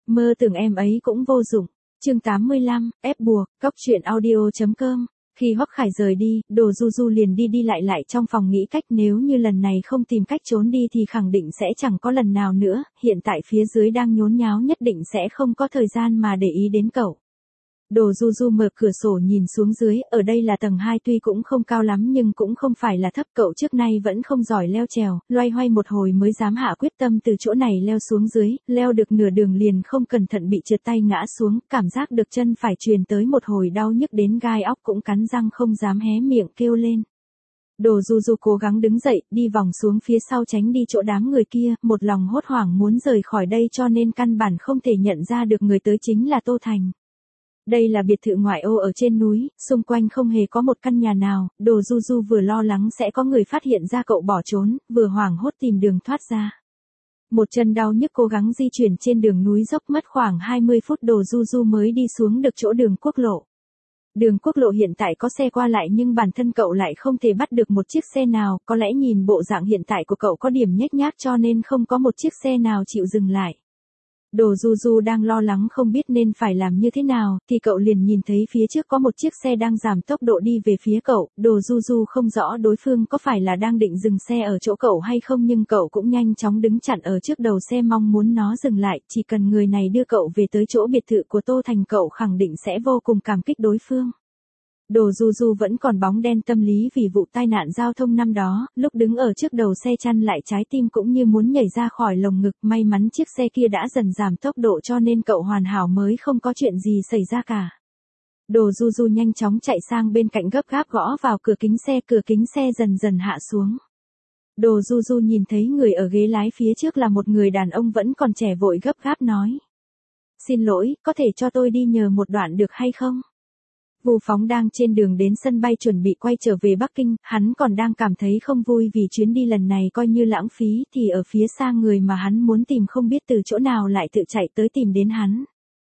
Mơ tưởng em ấy cũng vô dụng. Chương 85, ép buộc, cóc truyện audio.com. Khi Hoắc Khải rời đi, Đồ Du Du liền đi đi lại lại trong phòng nghĩ cách, nếu như lần này không tìm cách trốn đi thì khẳng định sẽ chẳng có lần nào nữa, hiện tại phía dưới đang nhốn nháo, nhất định sẽ không có thời gian mà để ý đến cậu. Đồ Du Du mở cửa sổ nhìn xuống dưới, ở đây là tầng 2, tuy cũng không cao lắm nhưng cũng không phải là thấp, cậu trước nay vẫn không giỏi leo trèo, loay hoay một hồi mới dám hạ quyết tâm từ chỗ này leo xuống dưới, leo được nửa đường liền không cẩn thận bị trượt tay ngã xuống, cảm giác được chân phải truyền tới một hồi đau nhức đến gai óc, cũng cắn răng không dám hé miệng kêu lên. Đồ Du Du cố gắng đứng dậy, đi vòng xuống phía sau tránh đi chỗ đám người kia, một lòng hốt hoảng muốn rời khỏi đây cho nên căn bản không thể nhận ra được người tới chính là Tô Thành. Đây là biệt thự ngoại ô ở trên núi, xung quanh không hề có một căn nhà nào, Đồ Du Du vừa lo lắng sẽ có người phát hiện ra cậu bỏ trốn, vừa hoảng hốt tìm đường thoát ra. Một chân đau nhức cố gắng di chuyển trên đường núi dốc, mất khoảng 20 phút Đồ Du Du mới đi xuống được chỗ đường quốc lộ. Đường quốc lộ hiện tại có xe qua lại nhưng bản thân cậu lại không thể bắt được một chiếc xe nào, có lẽ nhìn bộ dạng hiện tại của cậu có điểm nhếch nhác cho nên không có một chiếc xe nào chịu dừng lại. Đồ Du Du đang lo lắng không biết nên phải làm như thế nào, thì cậu liền nhìn thấy phía trước có một chiếc xe đang giảm tốc độ đi về phía cậu. Đồ Du Du không rõ đối phương có phải là đang định dừng xe ở chỗ cậu hay không, nhưng cậu cũng nhanh chóng đứng chặn ở trước đầu xe mong muốn nó dừng lại, chỉ cần người này đưa cậu về tới chỗ biệt thự của Tô Thành cậu khẳng định sẽ vô cùng cảm kích đối phương. Đồ Du Du vẫn còn bóng đen tâm lý vì vụ tai nạn giao thông năm đó, lúc đứng ở trước đầu xe chăn lại trái tim cũng như muốn nhảy ra khỏi lồng ngực, may mắn chiếc xe kia đã dần giảm tốc độ cho nên cậu hoàn hảo mới không có chuyện gì xảy ra cả. Đồ Du Du nhanh chóng chạy sang bên cạnh gấp gáp gõ vào cửa kính xe dần dần hạ xuống. Đồ Du Du nhìn thấy người ở ghế lái phía trước là một người đàn ông vẫn còn trẻ, vội gấp gáp nói. Xin lỗi, có thể cho tôi đi nhờ một đoạn được hay không? Vu Phóng đang trên đường đến sân bay chuẩn bị quay trở về Bắc Kinh, hắn còn đang cảm thấy không vui vì chuyến đi lần này coi như lãng phí, thì ở phía xa người mà hắn muốn tìm không biết từ chỗ nào lại tự chạy tới tìm đến hắn.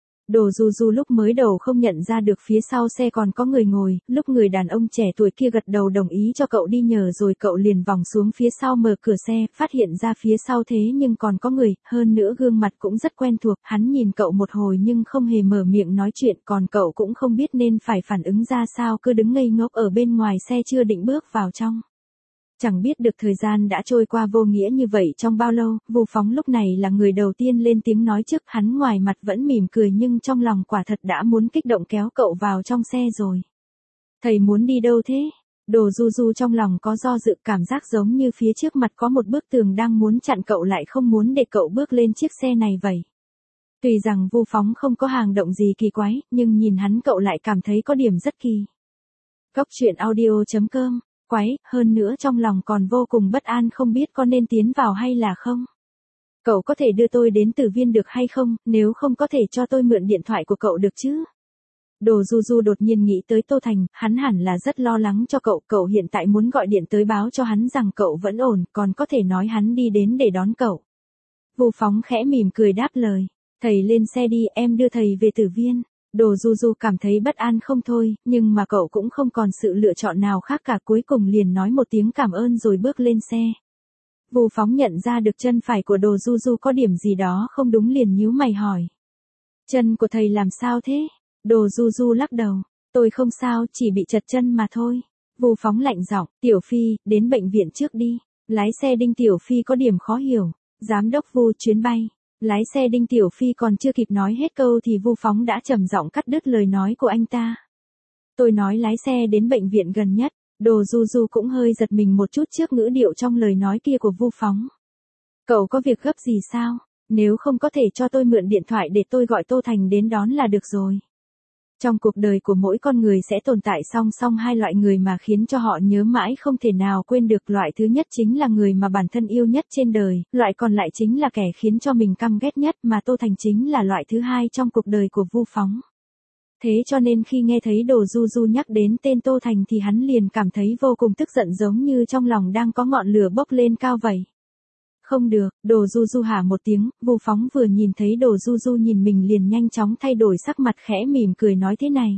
Đồ Du Du lúc mới đầu không nhận ra được phía sau xe còn có người ngồi, lúc người đàn ông trẻ tuổi kia gật đầu đồng ý cho cậu đi nhờ rồi cậu liền vòng xuống phía sau mở cửa xe, phát hiện ra phía sau thế nhưng còn có người, hơn nữa gương mặt cũng rất quen thuộc, hắn nhìn cậu một hồi nhưng không hề mở miệng nói chuyện, còn cậu cũng không biết nên phải phản ứng ra sao, cứ đứng ngây ngốc ở bên ngoài xe chưa định bước vào trong. Chẳng biết được thời gian đã trôi qua vô nghĩa như vậy trong bao lâu, Vu Phóng lúc này là người đầu tiên lên tiếng nói trước, hắn ngoài mặt vẫn mỉm cười nhưng trong lòng quả thật đã muốn kích động kéo cậu vào trong xe rồi. Thầy muốn đi đâu thế? Đồ Du Du trong lòng có do dự, cảm giác giống như phía trước mặt có một bức tường đang muốn chặn cậu lại không muốn để cậu bước lên chiếc xe này vậy. Tuy rằng Vu Phóng không có hành động gì kỳ quái, nhưng nhìn hắn cậu lại cảm thấy có điểm rất kỳ. Cóc truyện audio.com. Quái, hơn nữa trong lòng còn vô cùng bất an không biết có nên tiến vào hay là không. Cậu có thể đưa tôi đến Tử Viên được hay không, nếu không có thể cho tôi mượn điện thoại của cậu được chứ? Đồ Du Du đột nhiên nghĩ tới Tô Thành, hắn hẳn là rất lo lắng cho cậu hiện tại muốn gọi điện tới báo cho hắn rằng cậu vẫn ổn, còn có thể nói hắn đi đến để đón cậu. Vu Phóng khẽ mỉm cười đáp lời, thầy lên xe đi, em đưa thầy về Tử Viên. Đồ Du Du cảm thấy bất an không thôi, nhưng mà cậu cũng không còn sự lựa chọn nào khác cả, cuối cùng liền nói một tiếng cảm ơn rồi bước lên xe. Vu Phóng nhận ra được chân phải của Đồ Du Du có điểm gì đó không đúng liền nhíu mày hỏi. Chân của thầy làm sao thế? Đồ Du Du lắc đầu, tôi không sao, chỉ bị trật chân mà thôi. Vu Phóng lạnh giọng, Tiểu Phi, đến bệnh viện trước đi. Lái xe Đinh Tiểu Phi có điểm khó hiểu. Giám đốc Vu, chuyến bay. Lái xe Đinh Tiểu Phi còn chưa kịp nói hết câu thì Vu Phóng đã trầm giọng cắt đứt lời nói của anh ta. Tôi nói lái xe đến bệnh viện gần nhất. Đồ Du Du cũng hơi giật mình một chút trước ngữ điệu trong lời nói kia của Vu Phóng. Cậu có việc gấp gì sao? Nếu không có thể cho tôi mượn điện thoại để tôi gọi Tô Thành đến đón là được rồi. Trong cuộc đời của mỗi con người sẽ tồn tại song song hai loại người mà khiến cho họ nhớ mãi không thể nào quên được. Loại thứ nhất chính là người mà bản thân yêu nhất trên đời, loại còn lại chính là kẻ khiến cho mình căm ghét nhất, mà Tô Thành chính là loại thứ hai trong cuộc đời của Vu Phóng. Thế cho nên khi nghe thấy Đồ Du Du nhắc đến tên Tô Thành thì hắn liền cảm thấy vô cùng tức giận, giống như trong lòng đang có ngọn lửa bốc lên cao vậy. Không được, Đồ Du Du hả một tiếng, Vu Phóng vừa nhìn thấy Đồ Du Du nhìn mình liền nhanh chóng thay đổi sắc mặt, khẽ mỉm cười nói thế này.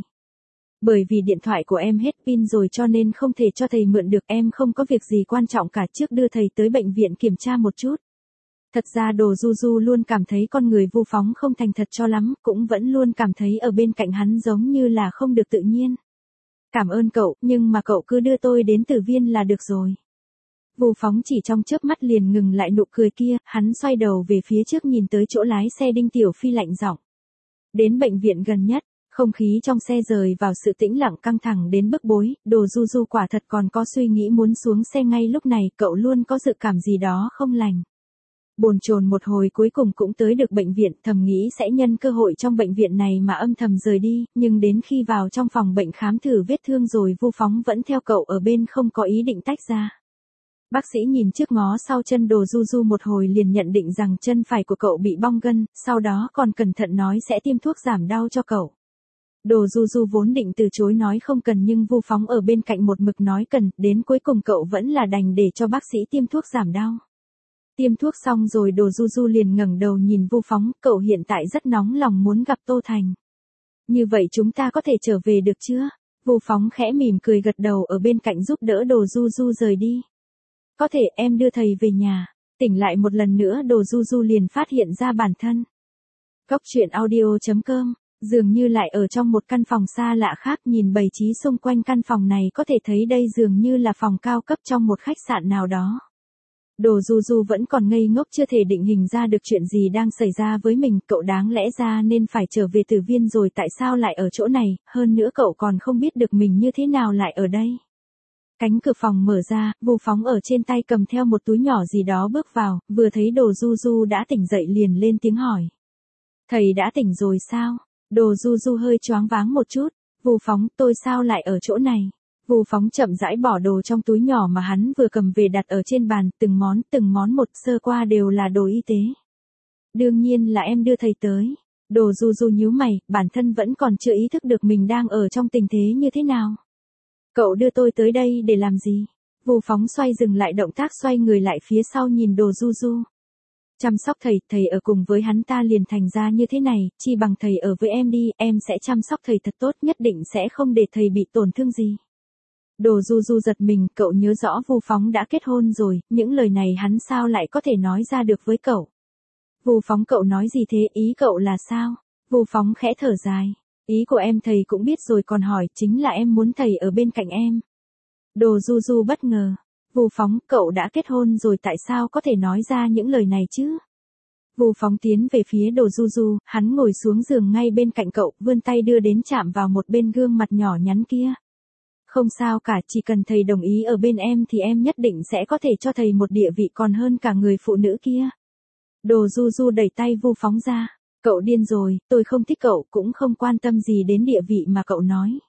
Bởi vì điện thoại của em hết pin rồi cho nên không thể cho thầy mượn được, em không có việc gì quan trọng cả, trước đưa thầy tới bệnh viện kiểm tra một chút. Thật ra Đồ Du Du luôn cảm thấy con người Vu Phóng không thành thật cho lắm, cũng vẫn luôn cảm thấy ở bên cạnh hắn giống như là không được tự nhiên. Cảm ơn cậu, nhưng mà cậu cứ đưa tôi đến Tử Viên là được rồi. Vu Phóng chỉ trong chớp mắt liền ngừng lại nụ cười kia, hắn xoay đầu về phía trước nhìn tới chỗ lái xe Đinh Tiểu Phi lạnh giọng. Đến bệnh viện gần nhất, không khí trong xe rời vào sự tĩnh lặng căng thẳng đến bức bối, Đồ Du Du quả thật còn có suy nghĩ muốn xuống xe ngay lúc này, cậu luôn có dự cảm gì đó không lành. Bồn chồn một hồi cuối cùng cũng tới được bệnh viện, thầm nghĩ sẽ nhân cơ hội trong bệnh viện này mà âm thầm rời đi, nhưng đến khi vào trong phòng bệnh khám thử vết thương rồi Vu Phóng vẫn theo cậu ở bên không có ý định tách ra. Bác sĩ nhìn trước ngó sau chân Đồ Du Du một hồi liền nhận định rằng chân phải của cậu bị bong gân, sau đó còn cẩn thận nói sẽ tiêm thuốc giảm đau cho cậu. Đồ Du Du vốn định từ chối nói không cần nhưng Vu Phóng ở bên cạnh một mực nói cần, đến cuối cùng cậu vẫn là đành để cho bác sĩ tiêm thuốc giảm đau. Tiêm thuốc xong rồi Đồ Du Du liền ngẩng đầu nhìn Vu Phóng, cậu hiện tại rất nóng lòng muốn gặp Tô Thành. Như vậy chúng ta có thể trở về được chưa? Vu Phóng khẽ mỉm cười gật đầu ở bên cạnh giúp đỡ Đồ Du Du rời đi. Có thể, em đưa thầy về nhà. Tỉnh lại một lần nữa Đồ Du Du liền phát hiện ra bản thân. Góc truyện audio.com, dường như lại ở trong một căn phòng xa lạ khác, nhìn bày trí xung quanh căn phòng này có thể thấy đây dường như là phòng cao cấp trong một khách sạn nào đó. Đồ Du Du vẫn còn ngây ngốc chưa thể định hình ra được chuyện gì đang xảy ra với mình, cậu đáng lẽ ra nên phải trở về Tử Viên rồi tại sao lại ở chỗ này, hơn nữa cậu còn không biết được mình như thế nào lại ở đây. Cánh cửa phòng mở ra, Vu Phóng ở trên tay cầm theo một túi nhỏ gì đó bước vào, vừa thấy Đồ Du Du đã tỉnh dậy liền lên tiếng hỏi. Thầy đã tỉnh rồi sao? Đồ Du Du hơi choáng váng một chút, Vu Phóng, tôi sao lại ở chỗ này? Vu Phóng chậm rãi bỏ đồ trong túi nhỏ mà hắn vừa cầm về đặt ở trên bàn, từng món một sơ qua đều là đồ y tế. Đương nhiên là em đưa thầy tới. Đồ Du Du nhíu mày, bản thân vẫn còn chưa ý thức được mình đang ở trong tình thế như thế nào. Cậu đưa tôi tới đây để làm gì? Vu Phóng xoay dừng lại động tác xoay người lại phía sau nhìn Đồ Du Du. Chăm sóc thầy ở cùng với hắn ta liền thành ra như thế này, chi bằng thầy ở với em đi, em sẽ chăm sóc thầy thật tốt, nhất định sẽ không để thầy bị tổn thương gì. Đồ Du Du giật mình, cậu nhớ rõ Vu Phóng đã kết hôn rồi, những lời này hắn sao lại có thể nói ra được với cậu. Vu Phóng, cậu nói gì thế, ý cậu là sao? Vu Phóng khẽ thở dài. Ý của em thầy cũng biết rồi còn hỏi, chính là em muốn thầy ở bên cạnh em. Đồ Du Du bất ngờ. Vu Phóng, cậu đã kết hôn rồi tại sao có thể nói ra những lời này chứ? Vu Phóng tiến về phía Đồ Du Du, hắn ngồi xuống giường ngay bên cạnh cậu, vươn tay đưa đến chạm vào một bên gương mặt nhỏ nhắn kia. Không sao cả, chỉ cần thầy đồng ý ở bên em thì em nhất định sẽ có thể cho thầy một địa vị còn hơn cả người phụ nữ kia. Đồ Du Du đẩy tay Vu Phóng ra. Cậu điên rồi, tôi không thích cậu, cũng không quan tâm gì đến địa vị mà cậu nói.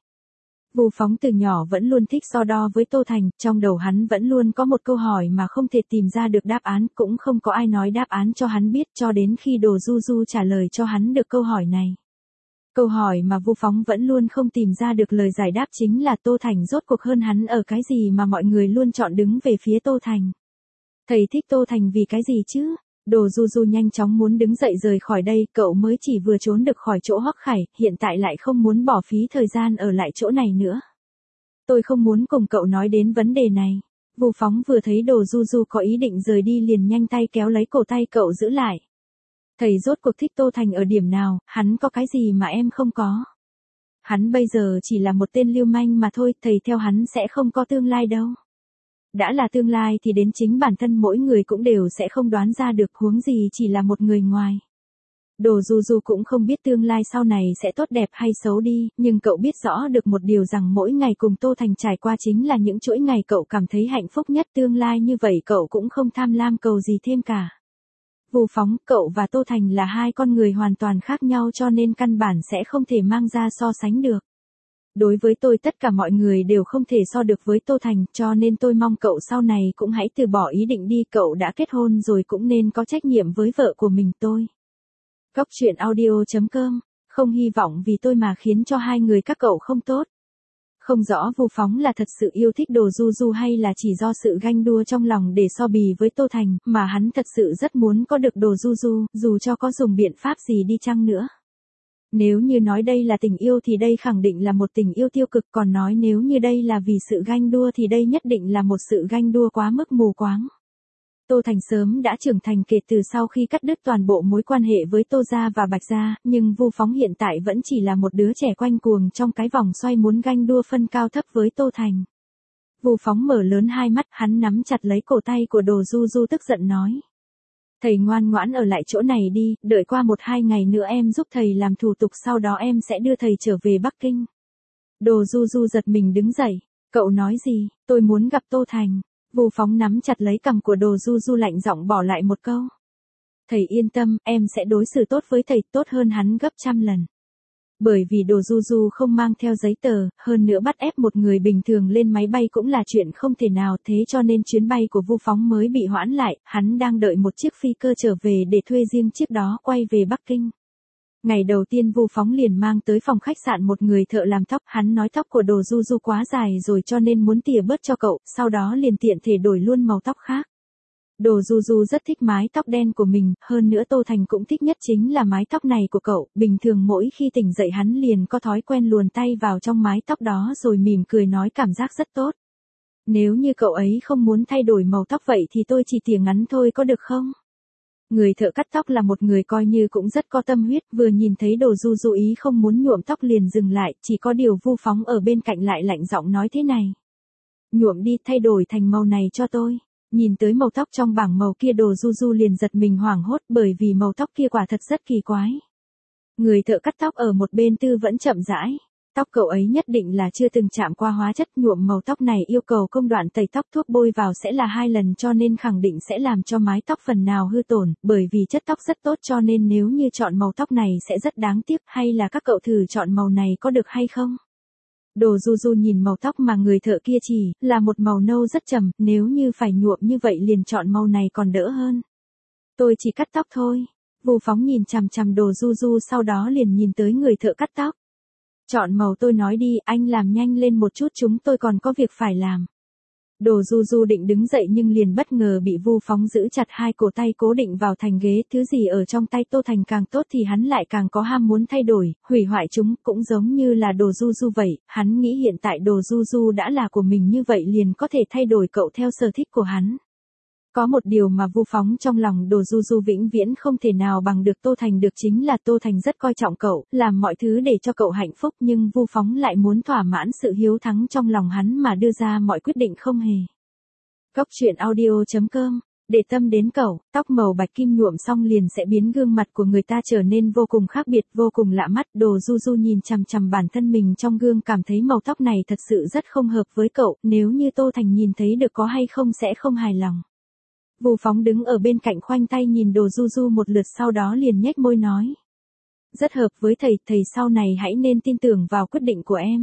Vu Phóng từ nhỏ vẫn luôn thích so đo với Tô Thành, trong đầu hắn vẫn luôn có một câu hỏi mà không thể tìm ra được đáp án, cũng không có ai nói đáp án cho hắn biết cho đến khi Đồ Du Du trả lời cho hắn được câu hỏi này. Câu hỏi mà Vu Phóng vẫn luôn không tìm ra được lời giải đáp chính là Tô Thành rốt cuộc hơn hắn ở cái gì mà mọi người luôn chọn đứng về phía Tô Thành. Thầy thích Tô Thành vì cái gì chứ? Đồ Du Du nhanh chóng muốn đứng dậy rời khỏi đây, cậu mới chỉ vừa trốn được khỏi chỗ Hoắc Khải, hiện tại lại không muốn bỏ phí thời gian ở lại chỗ này nữa. Tôi không muốn cùng cậu nói đến vấn đề này. Vu Phóng vừa thấy Đồ Du Du có ý định rời đi liền nhanh tay kéo lấy cổ tay cậu giữ lại. Thầy rốt cuộc thích Tô Thành ở điểm nào, hắn có cái gì mà em không có. Hắn bây giờ chỉ là một tên lưu manh mà thôi, thầy theo hắn sẽ không có tương lai đâu. Đã là tương lai thì đến chính bản thân mỗi người cũng đều sẽ không đoán ra được, huống gì chỉ là một người ngoài. Đồ Du Du cũng không biết tương lai sau này sẽ tốt đẹp hay xấu đi, nhưng cậu biết rõ được một điều rằng mỗi ngày cùng Tô Thành trải qua chính là những chuỗi ngày cậu cảm thấy hạnh phúc nhất, tương lai như vậy cậu cũng không tham lam cầu gì thêm cả. Vu Phóng, cậu và Tô Thành là hai con người hoàn toàn khác nhau cho nên căn bản sẽ không thể mang ra so sánh được. Đối với tôi tất cả mọi người đều không thể so được với Tô Thành, cho nên tôi mong cậu sau này cũng hãy từ bỏ ý định đi, cậu đã kết hôn rồi cũng nên có trách nhiệm với vợ của mình tôi. Góc truyện audio.com, không hy vọng vì tôi mà khiến cho hai người các cậu không tốt. Không rõ Vu Phóng là thật sự yêu thích Đồ Du Du hay là chỉ do sự ganh đua trong lòng để so bì với Tô Thành, mà hắn thật sự rất muốn có được Đồ Du Du, dù cho có dùng biện pháp gì đi chăng nữa. Nếu như nói đây là tình yêu thì đây khẳng định là một tình yêu tiêu cực, còn nói nếu như đây là vì sự ganh đua thì đây nhất định là một sự ganh đua quá mức mù quáng. Tô Thành sớm đã trưởng thành kể từ sau khi cắt đứt toàn bộ mối quan hệ với Tô gia và Bạch gia, nhưng Vu Phóng hiện tại vẫn chỉ là một đứa trẻ quanh cuồng trong cái vòng xoay muốn ganh đua phân cao thấp với Tô Thành. Vu Phóng mở lớn hai mắt, hắn nắm chặt lấy cổ tay của Đồ Du Du tức giận nói. Thầy ngoan ngoãn ở lại chỗ này đi, đợi qua 1-2 ngày nữa em giúp thầy làm thủ tục sau đó em sẽ đưa thầy trở về Bắc Kinh. Đồ Du Du giật mình đứng dậy, cậu nói gì, tôi muốn gặp Tô Thành. Vu Phóng nắm chặt lấy cằm của Đồ Du Du lạnh giọng bỏ lại một câu. Thầy yên tâm, em sẽ đối xử tốt với thầy, tốt hơn hắn gấp trăm lần. Bởi vì Đồ Du Du không mang theo giấy tờ, hơn nữa bắt ép một người bình thường lên máy bay cũng là chuyện không thể nào, thế cho nên chuyến bay của Vu Phóng mới bị hoãn lại, hắn đang đợi một chiếc phi cơ trở về để thuê riêng chiếc đó quay về Bắc Kinh. Ngày đầu tiên Vu Phóng liền mang tới phòng khách sạn một người thợ làm tóc, hắn nói tóc của Đồ Du Du quá dài rồi cho nên muốn tỉa bớt cho cậu, sau đó liền tiện thể đổi luôn màu tóc khác. Đồ Du Du rất thích mái tóc đen của mình, hơn nữa Tô Thành cũng thích nhất chính là mái tóc này của cậu, bình thường mỗi khi tỉnh dậy hắn liền có thói quen luồn tay vào trong mái tóc đó rồi mỉm cười nói cảm giác rất tốt. Nếu như cậu ấy không muốn thay đổi màu tóc vậy thì tôi chỉ tỉa ngắn thôi có được không? Người thợ cắt tóc là một người coi như cũng rất có tâm huyết, vừa nhìn thấy Đồ Du Du ý không muốn nhuộm tóc liền dừng lại, chỉ có điều Vu Phóng ở bên cạnh lại lạnh giọng nói thế này. Nhuộm đi, thay đổi thành màu này cho tôi. Nhìn tới màu tóc trong bảng màu kia Đồ Du Du liền giật mình hoảng hốt bởi vì màu tóc kia quả thật rất kỳ quái. Người thợ cắt tóc ở một bên tư vẫn chậm rãi. Tóc cậu ấy nhất định là chưa từng chạm qua hóa chất, nhuộm màu tóc này yêu cầu công đoạn tẩy tóc thuốc bôi vào sẽ là 2 lần cho nên khẳng định sẽ làm cho mái tóc phần nào hư tổn, bởi vì chất tóc rất tốt cho nên nếu như chọn màu tóc này sẽ rất đáng tiếc, hay là các cậu thử chọn màu này có được hay không? Đồ Du Du nhìn màu tóc mà người thợ kia chỉ là một màu nâu rất trầm, nếu như phải nhuộm như vậy liền chọn màu này còn đỡ hơn. Tôi chỉ cắt tóc thôi. Vu Phóng nhìn chằm chằm Đồ Du Du sau đó liền nhìn tới người thợ cắt tóc. Chọn màu tôi nói đi, anh làm nhanh lên một chút chúng tôi còn có việc phải làm. Đồ Du Du định đứng dậy nhưng liền bất ngờ bị Vu Phóng giữ chặt hai cổ tay cố định vào thành ghế, thứ gì ở trong tay Tô Thành càng tốt thì hắn lại càng có ham muốn thay đổi, hủy hoại chúng, cũng giống như là Đồ Du Du vậy, hắn nghĩ hiện tại Đồ Du Du đã là của mình như vậy liền có thể thay đổi cậu theo sở thích của hắn. Có một điều mà Vu Phóng trong lòng Đồ Du Du vĩnh viễn không thể nào bằng được Tô Thành được chính là Tô Thành rất coi trọng cậu, làm mọi thứ để cho cậu hạnh phúc nhưng Vu Phóng lại muốn thỏa mãn sự hiếu thắng trong lòng hắn mà đưa ra mọi quyết định không hề. Góc truyện audio.com, để tâm đến cậu, tóc màu bạch kim nhuộm xong liền sẽ biến gương mặt của người ta trở nên vô cùng khác biệt, vô cùng lạ mắt. Đồ Du Du nhìn chằm chằm bản thân mình trong gương cảm thấy màu tóc này thật sự rất không hợp với cậu, nếu như Tô Thành nhìn thấy được có hay không sẽ không hài lòng. Vu Phóng đứng ở bên cạnh khoanh tay nhìn Đồ Du Du một lượt sau đó liền nhếch môi nói. Rất hợp với thầy, thầy sau này hãy nên tin tưởng vào quyết định của em.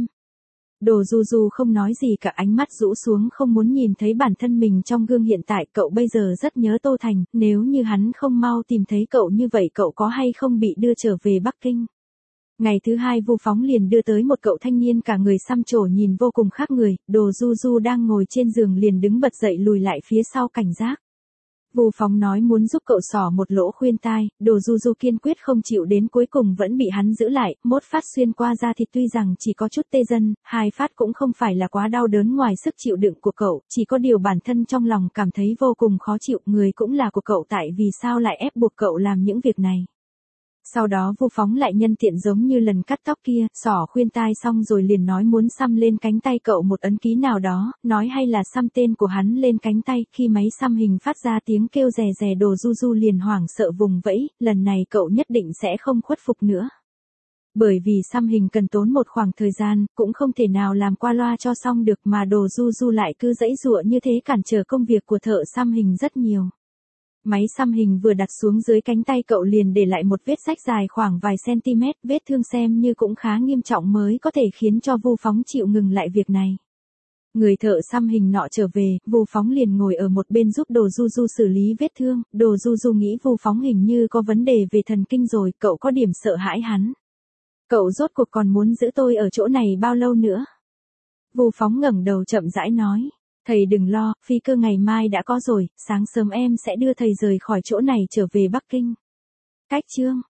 Đồ Du Du không nói gì cả, ánh mắt rũ xuống không muốn nhìn thấy bản thân mình trong gương hiện tại, cậu bây giờ rất nhớ Tô Thành, nếu như hắn không mau tìm thấy cậu như vậy cậu có hay không bị đưa trở về Bắc Kinh. Ngày thứ hai Vu Phóng liền đưa tới một cậu thanh niên cả người xăm trổ nhìn vô cùng khác người, Đồ Du Du đang ngồi trên giường liền đứng bật dậy lùi lại phía sau cảnh giác. Vu Phóng nói muốn giúp cậu xỏ một lỗ khuyên tai, Đồ Du Du kiên quyết không chịu đến cuối cùng vẫn bị hắn giữ lại, một phát xuyên qua da thịt tuy rằng chỉ có chút tê dần, 2 phát cũng không phải là quá đau đớn ngoài sức chịu đựng của cậu, chỉ có điều bản thân trong lòng cảm thấy vô cùng khó chịu, người cũng là của cậu tại vì sao lại ép buộc cậu làm những việc này. Sau đó Vu Phóng lại nhân tiện giống như lần cắt tóc kia, xỏ khuyên tai xong rồi liền nói muốn xăm lên cánh tay cậu một ấn ký nào đó, nói hay là xăm tên của hắn lên cánh tay, khi máy xăm hình phát ra tiếng kêu rè rè Đồ Du Du liền hoảng sợ vùng vẫy, lần này cậu nhất định sẽ không khuất phục nữa. Bởi vì xăm hình cần tốn một khoảng thời gian, cũng không thể nào làm qua loa cho xong được mà Đồ Du Du lại cứ giãy giụa như thế cản trở công việc của thợ xăm hình rất nhiều. Máy xăm hình vừa đặt xuống dưới cánh tay cậu liền để lại một vết rách dài khoảng vài cm, vết thương xem như cũng khá nghiêm trọng mới có thể khiến cho Vu Phóng chịu ngừng lại việc này. Người thợ xăm hình nọ trở về, Vu Phóng liền ngồi ở một bên giúp Đồ Du Du xử lý vết thương, Đồ Du Du nghĩ Vu Phóng hình như có vấn đề về thần kinh rồi, cậu có điểm sợ hãi hắn. Cậu rốt cuộc còn muốn giữ tôi ở chỗ này bao lâu nữa? Vu Phóng ngẩng đầu chậm rãi nói. Thầy đừng lo, phi cơ ngày mai đã có rồi, sáng sớm em sẽ đưa thầy rời khỏi chỗ này trở về Bắc Kinh. Cách chương